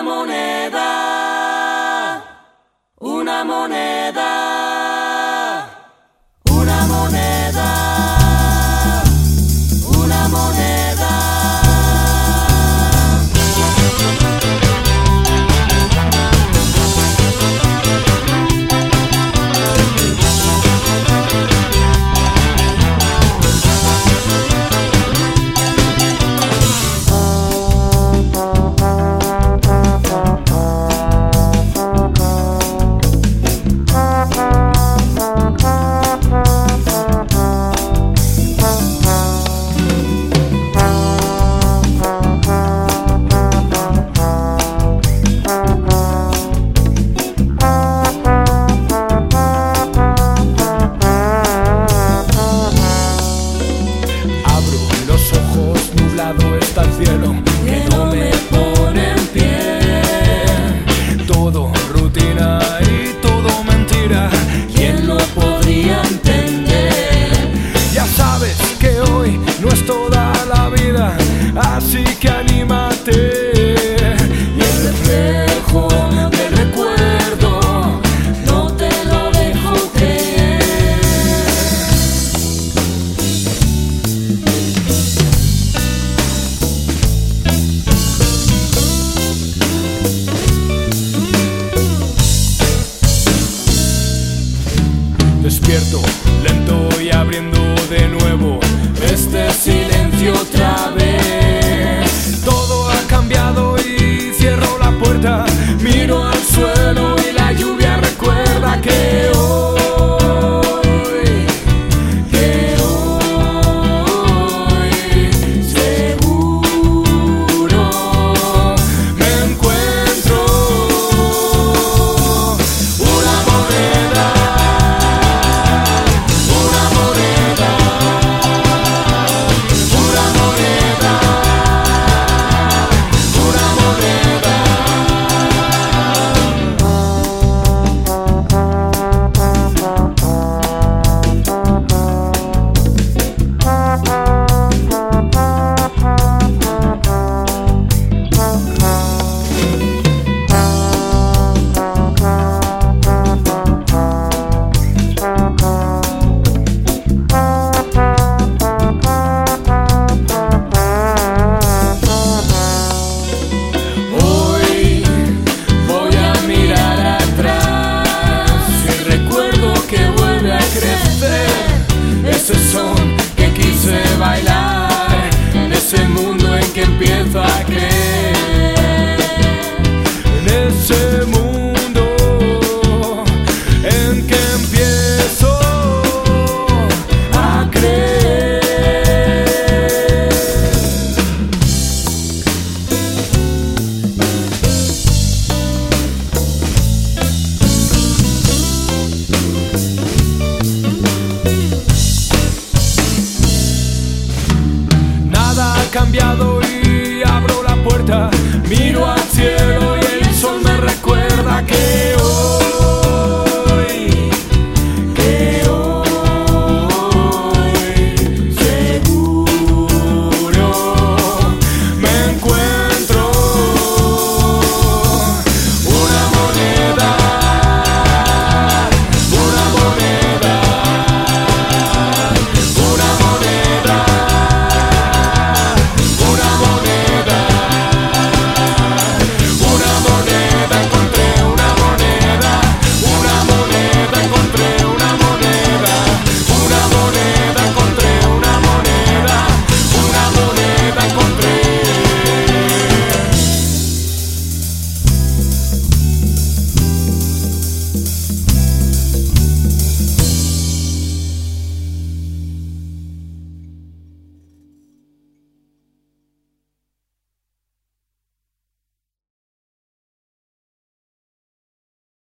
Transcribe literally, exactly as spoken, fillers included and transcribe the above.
Una moneda, una moneda, una moneda, una moneda. Está el cielo que no me pone en pie. Todo rutina y todo mentira. ¿Quién lo podría entender? Ya sabes que hoy no es toda la vida, así que anímate. Y el reflejo del recuerdo no te lo dejo creer. Despierto, lento y abriendo de nuevo este silencio otra vez. Todo ha cambiado y cierro la puerta. Miro al suelo y la lluvia recuerda que hoy, que hoy seguro me encuentro una moneda. Ese son que quise bailar, en ese mundo en que empiezo a creer, en ese mundo en que empiezo a creer. Cambiado